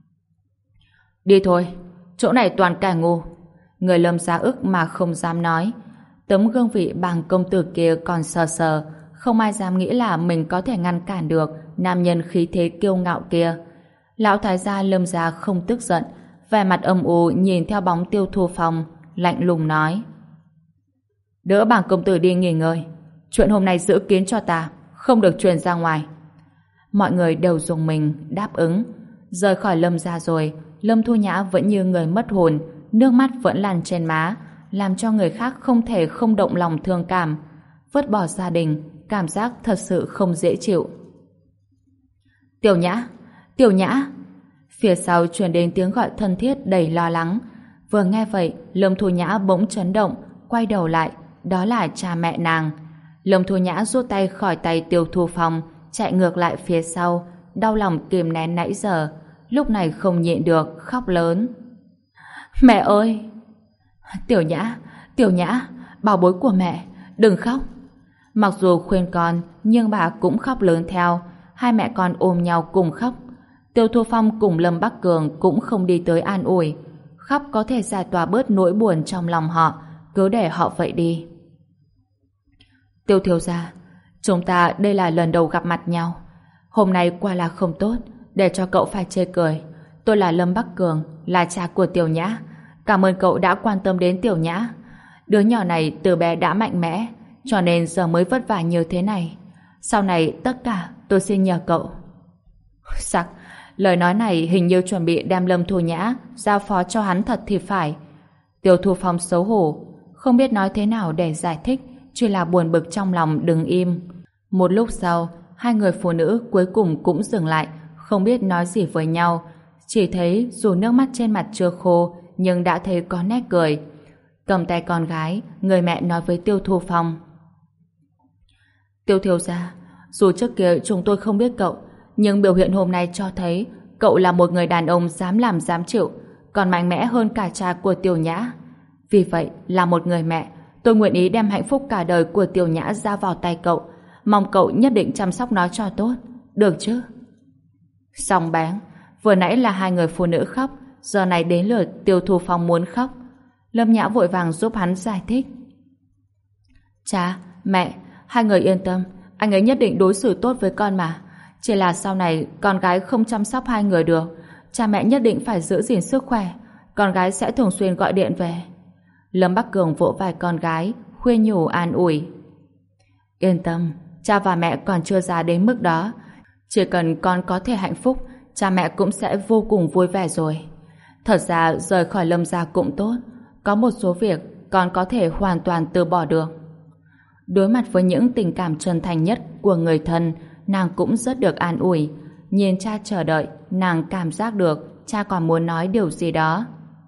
Đi thôi, chỗ này toàn kẻ ngu. Người Lâm ra ức mà không dám nói. Tấm gương vị Bàng công tử kia còn sờ sờ, không ai dám nghĩ là mình có thể ngăn cản được nam nhân khí thế kiêu ngạo kia. Lão thái gia Lâm gia không tức giận, vẻ mặt âm u nhìn theo bóng Tiêu Thu Phong, lạnh lùng nói: Đỡ Bàng công tử đi nghỉ ngơi, chuyện hôm nay giữ kín cho ta, không được truyền ra ngoài. Mọi người đều dùng mình đáp ứng. Rời khỏi Lâm gia rồi, Lâm Thu Nhã vẫn như người mất hồn, nước mắt vẫn lăn trên má, làm cho người khác không thể không động lòng thương cảm. Vứt bỏ gia đình, cảm giác thật sự không dễ chịu. Tiểu Nhã, Tiểu Nhã. Phía sau truyền đến tiếng gọi thân thiết đầy lo lắng. Vừa nghe vậy, Lâm Thu Nhã bỗng chấn động, quay đầu lại, đó là cha mẹ nàng. Lâm Thu Nhã rút tay khỏi tay Tiêu Thu Phong, chạy ngược lại phía sau, đau lòng kìm nén nãy giờ, lúc này không nhịn được, khóc lớn. Mẹ ơi! Tiểu Nhã, bảo bối của mẹ, đừng khóc. Mặc dù khuyên con, nhưng bà cũng khóc lớn theo. Hai mẹ con ôm nhau cùng khóc. Tiêu Thu Phong cùng Lâm Bắc Cường cũng không đi tới an ủi. Khóc có thể giải tỏa bớt nỗi buồn trong lòng họ, cứ để họ vậy đi. Tiêu thiếu gia, chúng ta đây là lần đầu gặp mặt nhau. Hôm nay qua là không tốt, để cho cậu phải chê cười. Tôi là Lâm Bắc Cường, là cha của Tiểu Nhã. Cảm ơn cậu đã quan tâm đến Tiểu Nhã. Đứa nhỏ này từ bé đã mạnh mẽ, cho nên giờ mới vất vả như thế này. Sau này tất cả tôi xin nhờ cậu. Lời nói này hình như chuẩn bị đem Lâm Thu Nhã giao phó cho hắn thật thì phải. Tiêu Thu Phong xấu hổ, không biết nói thế nào để giải thích, chỉ là buồn bực trong lòng đứng im. Một lúc sau, hai người phụ nữ cuối cùng cũng dừng lại, không biết nói gì với nhau. Chỉ thấy dù nước mắt trên mặt chưa khô, nhưng đã thấy có nét cười. Cầm tay con gái, người mẹ nói với Tiêu Thu Phong. Tiêu thiếu gia, dù trước kia chúng tôi không biết cậu, nhưng biểu hiện hôm nay cho thấy cậu là một người đàn ông dám làm dám chịu, còn mạnh mẽ hơn cả cha của Tiểu Nhã. Vì vậy, là một người mẹ, tôi nguyện ý đem hạnh phúc cả đời của Tiểu Nhã ra vào tay cậu, mong cậu nhất định chăm sóc nó cho tốt, được chứ? Xong báng, vừa nãy là hai người phụ nữ khóc, giờ này đến lượt Tiêu Thu Phong muốn khóc. Lâm Nhã vội vàng giúp hắn giải thích. Cha, mẹ, hai người yên tâm, anh ấy nhất định đối xử tốt với con mà. Chỉ là sau này con gái không chăm sóc hai người được, cha mẹ nhất định phải giữ gìn sức khỏe, con gái sẽ thường xuyên gọi điện về. Lâm Bắc Cường vỗ vai con gái, khuyên nhủ an ủi. Yên tâm, cha và mẹ còn chưa già đến mức đó. Chỉ cần con có thể hạnh phúc, cha mẹ cũng sẽ vô cùng vui vẻ rồi. Thật ra rời khỏi Lâm gia cũng tốt, có một số việc con có thể hoàn toàn từ bỏ được. Đối mặt với những tình cảm chân thành nhất của người thân, nàng cũng rất được an ủi. Nhìn cha chờ đợi, nàng cảm giác được cha còn muốn nói điều gì đó.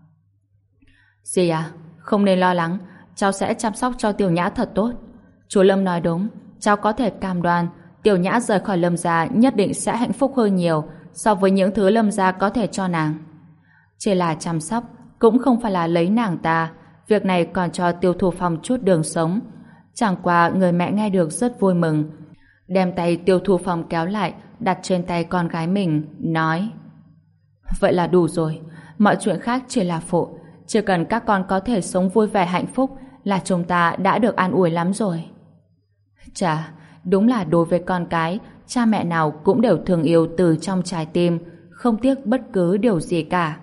Dì à, không nên lo lắng, cháu sẽ chăm sóc cho Tiểu Nhã thật tốt. Chú Lâm nói đúng, cháu có thể cam đoan Tiểu Nhã rời khỏi Lâm gia nhất định sẽ hạnh phúc hơn nhiều so với những thứ Lâm gia có thể cho nàng. Chỉ là chăm sóc cũng không phải là lấy nàng ta, việc này còn cho Tiêu Thu Phong chút đường sống. Chẳng qua người mẹ nghe được rất vui mừng, đem tay Tiêu Thu Phong kéo lại, đặt trên tay con gái mình, nói: vậy là đủ rồi, mọi chuyện khác chỉ là phụ, chỉ cần các con có thể sống vui vẻ hạnh phúc là chúng ta đã được an ủi lắm rồi. Chà, đúng là đối với con cái, cha mẹ nào cũng đều thương yêu từ trong trái tim, không tiếc bất cứ điều gì cả.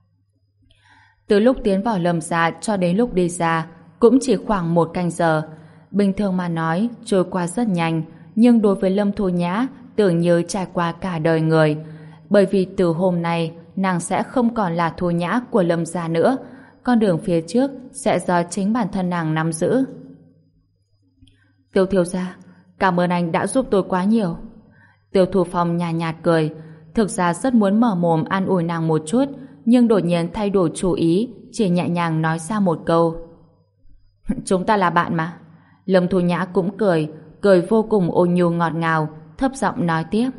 Từ lúc tiến vào Lâm gia cho đến lúc đi ra cũng chỉ khoảng 1 canh giờ. Bình thường mà nói trôi qua rất nhanh, nhưng đối với Lâm Thu Nhã tưởng như trải qua cả đời người, bởi vì từ hôm nay nàng sẽ không còn là Thu Nhã của Lâm gia nữa, con đường phía trước sẽ do chính bản thân nàng nắm giữ. Tiêu thiếu gia, cảm ơn anh đã giúp tôi quá nhiều. Tiêu Thu Phong nhàn nhạt cười, thực ra rất muốn mở mồm an ủi nàng một chút, nhưng đột nhiên thay đổi chủ ý, chỉ nhẹ nhàng nói ra một câu: chúng ta là bạn mà. Lâm Thu Nhã cũng cười vô cùng ôn nhu ngọt ngào, thấp giọng nói tiếp: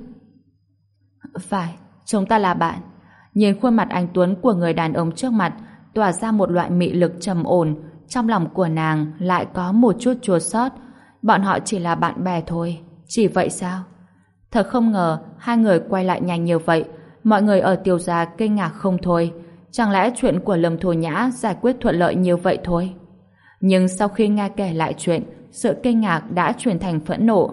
phải, chúng ta là bạn. Nhìn khuôn mặt anh tuấn của người đàn ông trước mặt tỏa ra một loại mị lực trầm ổn, trong lòng của nàng lại có một chút chua xót. Bọn họ chỉ là bạn bè thôi, chỉ vậy sao? Thật không ngờ hai người quay lại nhanh như vậy. Mọi người ở Tiêu gia kinh ngạc không thôi. Chẳng lẽ chuyện của Lâm Thu Nhã giải quyết thuận lợi như vậy thôi? Nhưng sau khi nghe kể lại chuyện, sự kinh ngạc đã chuyển thành phẫn nộ.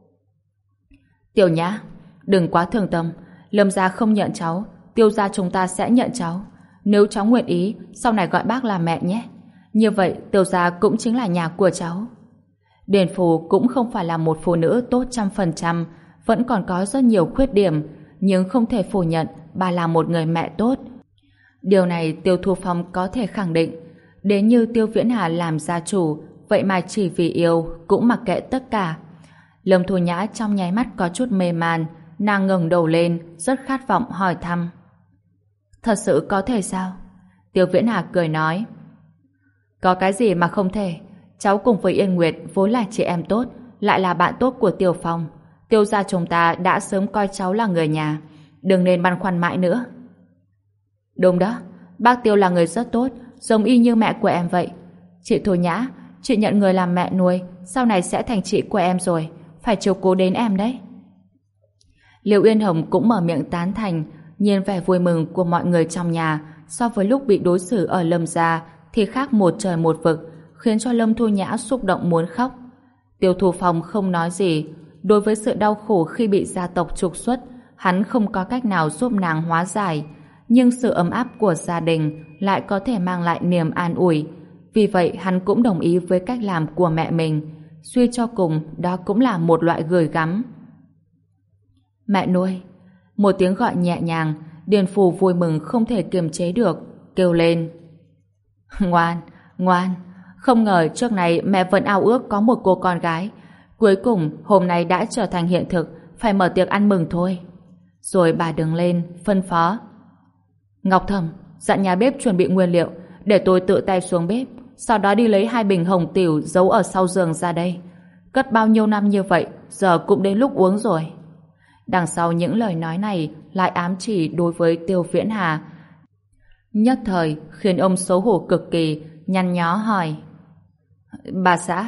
Tiểu Nhã, đừng quá thương tâm. Lâm gia không nhận cháu, Tiêu gia chúng ta sẽ nhận cháu. Nếu cháu nguyện ý, sau này gọi bác là mẹ nhé. Như vậy Tiêu gia cũng chính là nhà của cháu. Điền Phù cũng không phải là một phụ nữ tốt 100%, vẫn còn có rất nhiều khuyết điểm, nhưng không thể phủ nhận bà là một người mẹ tốt. Điều này Tiêu Thu Phong có thể khẳng định. Đến như Tiêu Viễn Hà làm gia chủ, vậy mà chỉ vì yêu cũng mặc kệ tất cả. Lâm Thu Nhã trong nháy mắt có chút mê man, nàng ngẩng đầu lên, rất khát vọng hỏi thăm. Thật sự có thể sao? Tiêu Viễn Hà cười nói: có cái gì mà không thể? Cháu cùng với Yên Nguyệt vốn là chị em tốt, lại là bạn tốt của Tiêu Phong. Tiêu gia chúng ta đã sớm coi cháu là người nhà, đừng nên băn khoăn mãi nữa. Đúng đó, bác Tiêu là người rất tốt, giống y như mẹ của em vậy. Chị Thu Nhã, chị nhận người làm mẹ nuôi, sau này sẽ thành chị của em rồi, phải chiếu cố đến em đấy. Liệu Yên Hồng cũng mở miệng tán thành, nhìn vẻ vui mừng của mọi người trong nhà so với lúc bị đối xử ở Lâm gia thì khác một trời một vực, khiến cho Lâm Thu Nhã xúc động muốn khóc. Tiêu Thu Phong không nói gì. Đối với sự đau khổ khi bị gia tộc trục xuất, hắn không có cách nào giúp nàng hóa giải, nhưng sự ấm áp của gia đình lại có thể mang lại niềm an ủi. Vì vậy hắn cũng đồng ý với cách làm của mẹ mình. Suy cho cùng, đó cũng là một loại gửi gắm. Mẹ nuôi, Một tiếng gọi nhẹ nhàng, Điền Phù vui mừng không thể kiềm chế được, kêu lên. Ngoan, ngoan, không ngờ trước này mẹ vẫn ao ước có một cô con gái. Cuối cùng hôm nay đã trở thành hiện thực, phải mở tiệc ăn mừng thôi. Rồi bà đứng lên, phân phó. Ngọc Thẩm, dặn nhà bếp chuẩn bị nguyên liệu, để tôi tự tay xuống bếp, sau đó đi lấy 2 bình hồng tiểu giấu ở sau giường ra đây. Cất bao nhiêu năm như vậy, giờ cũng đến lúc uống rồi. Đằng sau những lời nói này lại ám chỉ đối với Tiêu Viễn Hà. Nhất thời khiến ông xấu hổ cực kỳ, nhăn nhó hỏi. Bà xã,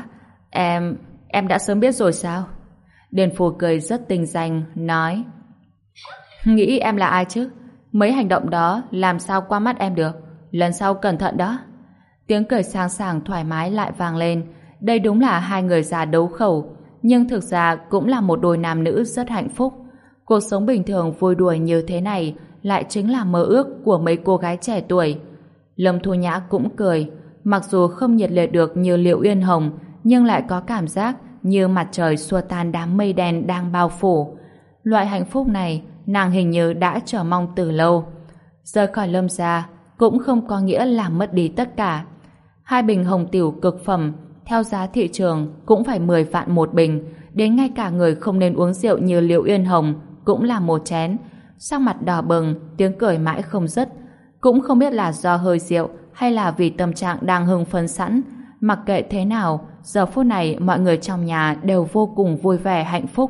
em đã sớm biết rồi sao? Điền Phù cười rất tinh danh, nói. Nghĩ em là ai chứ? Mấy hành động đó làm sao qua mắt em được? Lần sau cẩn thận đó. Tiếng cười sang sảng thoải mái lại vang lên. Đây đúng là hai người già đấu khẩu, nhưng thực ra cũng là một đôi nam nữ rất hạnh phúc. Cuộc sống bình thường vui đùa như thế này lại chính là mơ ước của mấy cô gái trẻ tuổi. Lâm Thu Nhã cũng cười, mặc dù không nhiệt liệt được như Liệu Uyên Hồng, nhưng lại có cảm giác như mặt trời xua tan đám mây đen đang bao phủ. Loại hạnh phúc này nàng hình như đã chờ mong từ lâu. Rời khỏi Lâm gia cũng không có nghĩa là mất đi tất cả. 2 bình hồng tiểu cực phẩm theo giá thị trường cũng phải 10 vạn một bình, đến ngay cả người không nên uống rượu như Liệu Uyên Hồng cũng là một chén. Sắc mặt đỏ bừng, tiếng cười mãi không dứt. Cũng không biết là do hơi rượu hay là vì tâm trạng đang hưng phấn sẵn. Mặc kệ thế nào, giờ phút này mọi người trong nhà đều vô cùng vui vẻ hạnh phúc.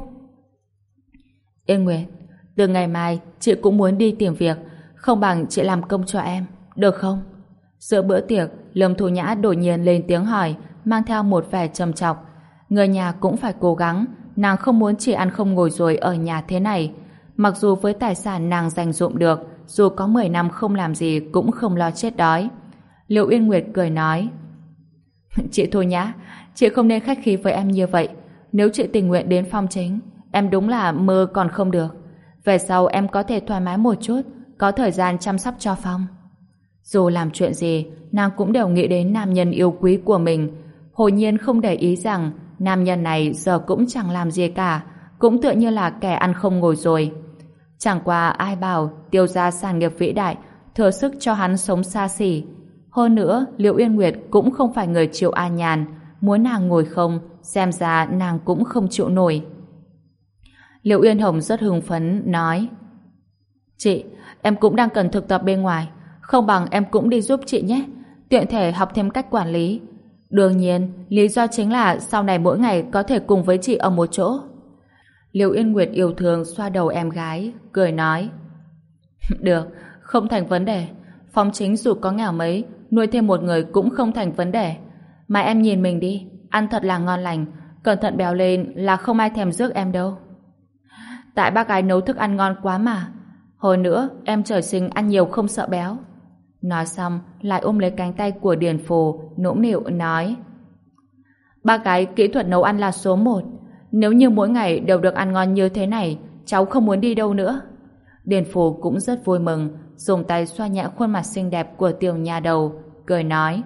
Yên Nguyệt, từ ngày mai chị cũng muốn đi tìm việc, không bằng chị làm công cho em, được không? Giữa bữa tiệc, Lâm Thu Nhã đột nhiên lên tiếng hỏi, mang theo một vẻ trầm trọng. Người nhà cũng phải cố gắng, nàng không muốn chỉ ăn không ngồi rồi ở nhà thế này. Mặc dù với tài sản nàng dành dụm được, dù có 10 năm không làm gì cũng không lo chết đói. Liệu Uyên Nguyệt cười nói. Chị Thu Nhã, chị không nên khách khí với em như vậy. Nếu chị tình nguyện đến Phong Chính, em đúng là mơ còn không được. Về sau em có thể thoải mái một chút, có thời gian chăm sóc cho Phong. Dù làm chuyện gì, nàng cũng đều nghĩ đến nam nhân yêu quý của mình. Hồ Nhiên không để ý rằng nam nhân này giờ cũng chẳng làm gì cả, cũng tựa như là kẻ ăn không ngồi rồi. Chẳng qua ai bảo Tiêu gia sản nghiệp vĩ đại, thừa sức cho hắn sống xa xỉ. Hơn nữa, Liệu Uyên Nguyệt cũng không phải người chịu an nhàn, muốn nàng ngồi không, xem ra nàng cũng không chịu nổi. Liệu Uyên Hồng rất hưng phấn, nói. Chị, em cũng đang cần thực tập bên ngoài, không bằng em cũng đi giúp chị nhé, tiện thể học thêm cách quản lý. Đương nhiên, lý do chính là sau này mỗi ngày có thể cùng với chị ở một chỗ. Liệu Yên Nguyệt yêu thương xoa đầu em gái, cười nói. Được, không thành vấn đề. Phong Chính dù có nghèo mấy, nuôi thêm một người cũng không thành vấn đề. Mà em nhìn mình đi, ăn thật là ngon lành, cẩn thận béo lên là không ai thèm rước em đâu. Tại bác gái nấu thức ăn ngon quá mà. Hồi nữa, em trời sinh ăn nhiều không sợ béo. Nói xong, lại ôm lấy cánh tay của Điền Phù, nũng nịu nói. Bác gái kỹ thuật nấu ăn là số 1. Nếu như mỗi ngày đều được ăn ngon như thế này, cháu không muốn đi đâu nữa. Điền Phù cũng rất vui mừng, dùng tay xoa nhẹ khuôn mặt xinh đẹp của tiểu nhà đầu, cười nói.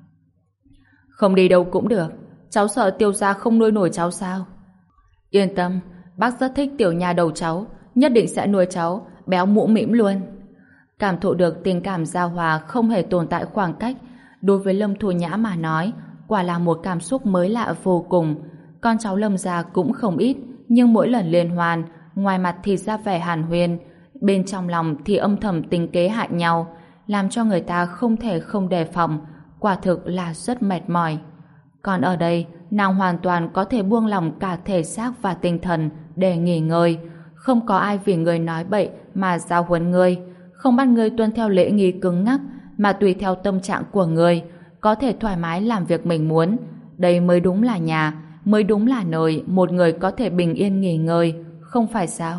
Không đi đâu cũng được, cháu sợ Tiêu gia không nuôi nổi cháu sao? Yên tâm, bác rất thích tiểu nhà đầu cháu, nhất định sẽ nuôi cháu, béo mũ mĩm luôn. Cảm thụ được tình cảm giao hòa không hề tồn tại khoảng cách, đối với Lâm Thu Nhã mà nói, quả là một cảm xúc mới lạ vô cùng. Con cháu Lâm gia cũng không ít, nhưng mỗi lần liên hoan, ngoài mặt thì ra vẻ hàn huyên, bên trong lòng thì âm thầm tính kế hại nhau, làm cho người ta không thể không đề phòng, quả thực là rất mệt mỏi. Còn ở đây, nàng hoàn toàn có thể buông lòng cả thể xác và tinh thần để nghỉ ngơi, không có ai vì người nói bậy mà giáo huấn ngươi, không bắt ngươi tuân theo lễ nghi cứng nhắc, mà tùy theo tâm trạng của ngươi, có thể thoải mái làm việc mình muốn. Đây mới đúng là nhà, mới đúng là nơi một người có thể bình yên nghỉ ngơi, không phải sao?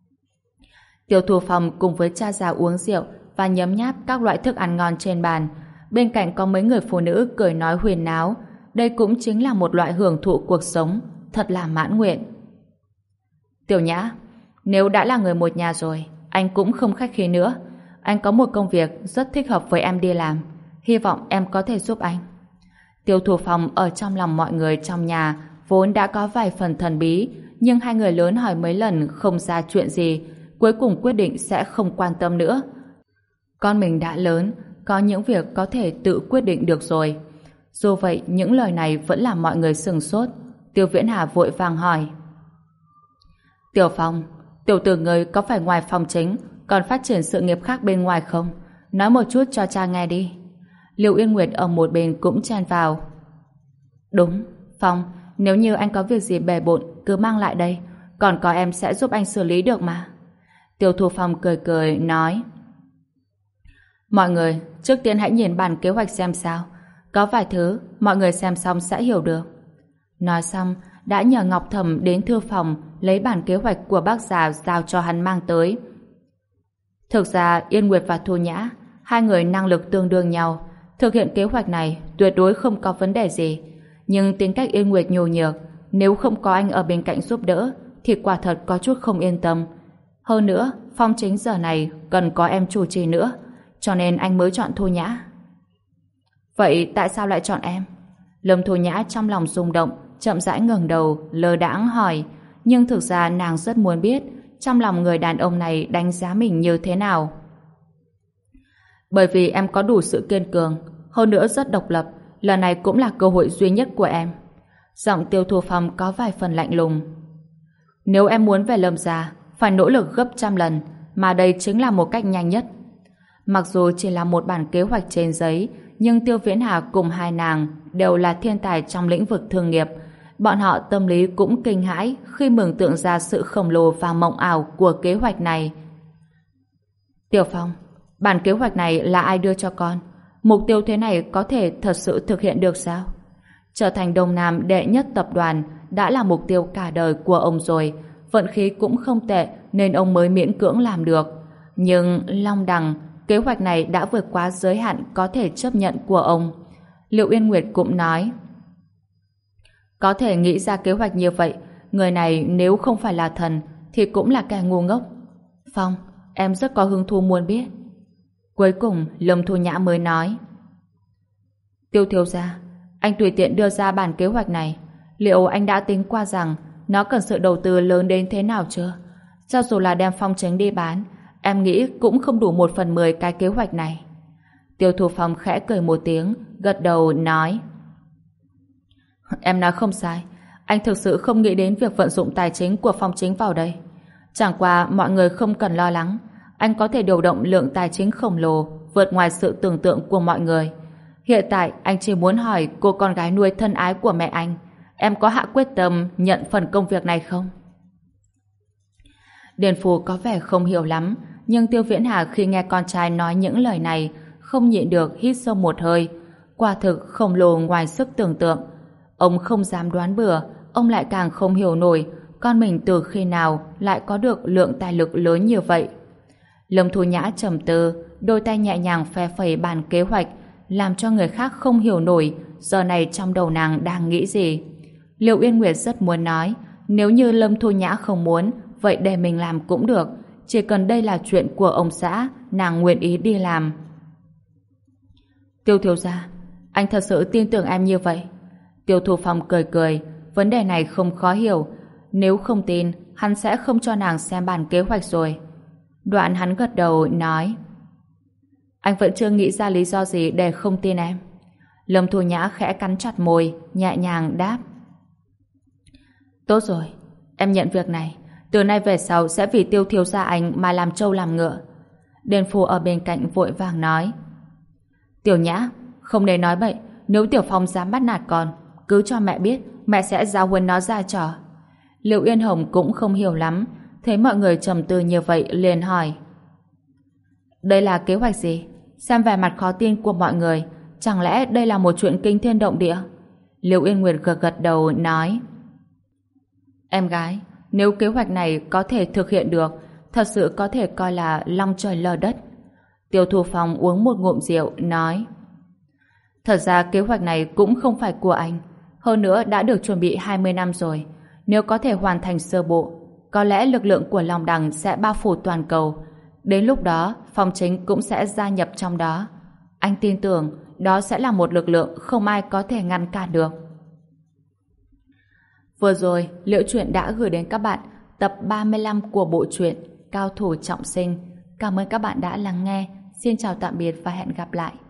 Tiêu Thu Phong cùng với cha già uống rượu và nhấm nháp các loại thức ăn ngon trên bàn. Bên cạnh có mấy người phụ nữ cười nói huyền náo. Đây cũng chính là một loại hưởng thụ cuộc sống, thật là mãn nguyện. Tiểu Nhã, nếu đã là người một nhà rồi, anh cũng không khách khí nữa. Anh có một công việc rất thích hợp với em đi làm. Hy vọng em có thể giúp anh. Tiêu Thu Phong ở trong lòng mọi người trong nhà vốn đã có vài phần thần bí, nhưng hai người lớn hỏi mấy lần không ra chuyện gì, cuối cùng quyết định sẽ không quan tâm nữa. Con mình đã lớn, có những việc có thể tự quyết định được rồi. Dù vậy, những lời này vẫn làm mọi người sửng sốt. Tiêu Viễn Hà vội vàng hỏi. Tiểu Phong, tiểu tử người có phải ngoài phòng chính còn phát triển sự nghiệp khác bên ngoài không? Nói một chút cho cha nghe đi. Lưu Yên Nguyệt ở một bên cũng chen vào. Đúng, Phong, nếu như anh có việc gì bề bộn cứ mang lại đây, còn có em sẽ giúp anh xử lý được mà. Tiêu Thu Phong cười cười nói. Mọi người, trước tiên hãy nhìn bản kế hoạch xem sao. Có vài thứ mọi người xem xong sẽ hiểu được. Nói xong, đã nhờ Ngọc Thẩm đến thư phòng lấy bản kế hoạch của bác già giao cho hắn mang tới. Thực ra Yên Nguyệt và Thu Nhã, hai người năng lực tương đương nhau, thực hiện kế hoạch này tuyệt đối không có vấn đề gì. Nhưng tính cách Yên Nguyệt nhô nhược, nếu không có anh ở bên cạnh giúp đỡ thì quả thật có chút không yên tâm. Hơn nữa, Phong chính giờ này cần có em chủ trì nữa, cho nên anh mới chọn Thu Nhã. Vậy tại sao lại chọn em? Lâm Thu Nhã trong lòng rung động, chậm rãi ngẩng đầu, lơ đãng hỏi, nhưng thực ra nàng rất muốn biết trong lòng người đàn ông này đánh giá mình như thế nào. Bởi vì em có đủ sự kiên cường, hơn nữa rất độc lập, lần này cũng là cơ hội duy nhất của em. Giọng Tiêu Thu Phong có vài phần lạnh lùng. Nếu em muốn về Lâm gia, phải nỗ lực gấp trăm lần, mà đây chính là một cách nhanh nhất. Mặc dù chỉ là một bản kế hoạch trên giấy, nhưng Tiêu Viễn Hà cùng hai nàng đều là thiên tài trong lĩnh vực thương nghiệp. Bọn họ tâm lý cũng kinh hãi khi mường tượng ra sự khổng lồ và mộng ảo của kế hoạch này. Tiểu Phong, bản kế hoạch này là ai đưa cho con? Mục tiêu thế này có thể thật sự thực hiện được sao? Trở thành Đông Nam đệ nhất tập đoàn đã là mục tiêu cả đời của ông rồi. Vận khí cũng không tệ nên ông mới miễn cưỡng làm được. Nhưng Long Đằng, kế hoạch này đã vượt quá giới hạn có thể chấp nhận của ông. Liệu Yên Nguyệt cũng nói, có thể nghĩ ra kế hoạch như vậy, người này nếu không phải là thần thì cũng là kẻ ngu ngốc. Phong, em rất có hứng thú muốn biết. Cuối cùng Lâm Thu Nhã mới nói, Tiêu thiếu gia, anh tùy tiện đưa ra bản kế hoạch này, liệu anh đã tính qua rằng nó cần sự đầu tư lớn đến thế nào chưa? Cho dù là đem Phong Chính đi bán, em nghĩ cũng không đủ 1/10 cái kế hoạch này. Tiêu Thu Phong khẽ cười một tiếng, gật đầu nói, em nói không sai, anh thực sự không nghĩ đến việc vận dụng tài chính của Phong Chính vào đây. Chẳng qua mọi người không cần lo lắng, anh có thể điều động lượng tài chính khổng lồ vượt ngoài sự tưởng tượng của mọi người. Hiện tại anh chỉ muốn hỏi cô con gái nuôi thân ái của mẹ anh, em có hạ quyết tâm nhận phần công việc này không? Điền Phù có vẻ không hiểu lắm, nhưng Tiêu Viễn Hà khi nghe con trai nói những lời này không nhịn được hít sâu một hơi. Quả thực khổng lồ ngoài sức tưởng tượng. Ông không dám đoán bừa, ông lại càng không hiểu nổi con mình từ khi nào lại có được lượng tài lực lớn như vậy. Lâm Thu Nhã trầm tư, đôi tay nhẹ nhàng phe phẩy bàn kế hoạch, làm cho người khác không hiểu nổi giờ này trong đầu nàng đang nghĩ gì. Liệu Yên Nguyệt rất muốn nói, nếu như Lâm Thu Nhã không muốn, vậy để mình làm cũng được, chỉ cần đây là chuyện của ông xã, nàng nguyện ý đi làm. Tiêu thiếu gia, anh thật sự tin tưởng em như vậy? Tiêu Thu Phong cười cười, vấn đề này không khó hiểu, nếu không tin, hắn sẽ không cho nàng xem bản kế hoạch rồi. Đoạn hắn gật đầu nói, anh vẫn chưa nghĩ ra lý do gì để không tin em. Lâm Thu Nhã khẽ cắn chặt môi, nhẹ nhàng đáp, tốt rồi, em nhận việc này, từ nay về sau sẽ vì Tiêu thiếu gia anh mà làm trâu làm ngựa. Điền Phù ở bên cạnh vội vàng nói, Tiểu Nhã, không nên nói bậy, nếu Tiểu Phong dám bắt nạt con, cứ cho mẹ biết, mẹ sẽ giao huấn nó ra trò. Liệu Yên Hồng cũng không hiểu lắm, thấy mọi người trầm tư như vậy liền hỏi, đây là kế hoạch gì? Xem vẻ mặt khó tin của mọi người, chẳng lẽ đây là một chuyện kinh thiên động địa? Liệu Yên Nguyệt gật gật đầu nói, em gái, nếu kế hoạch này có thể thực hiện được, thật sự có thể coi là long trời lở đất. Tiêu Thu Phong uống một ngụm rượu nói, thật ra kế hoạch này cũng không phải của anh, hơn nữa đã được chuẩn bị 20 năm rồi. Nếu có thể hoàn thành sơ bộ, có lẽ lực lượng của Long Đằng sẽ bao phủ toàn cầu. Đến lúc đó, Phong Chính cũng sẽ gia nhập trong đó. Anh tin tưởng đó sẽ là một lực lượng không ai có thể ngăn cản được. Vừa rồi, Liễu Chuyện đã gửi đến các bạn tập 35 của bộ truyện Cao thủ trọng sinh. Cảm ơn các bạn đã lắng nghe. Xin chào tạm biệt và hẹn gặp lại.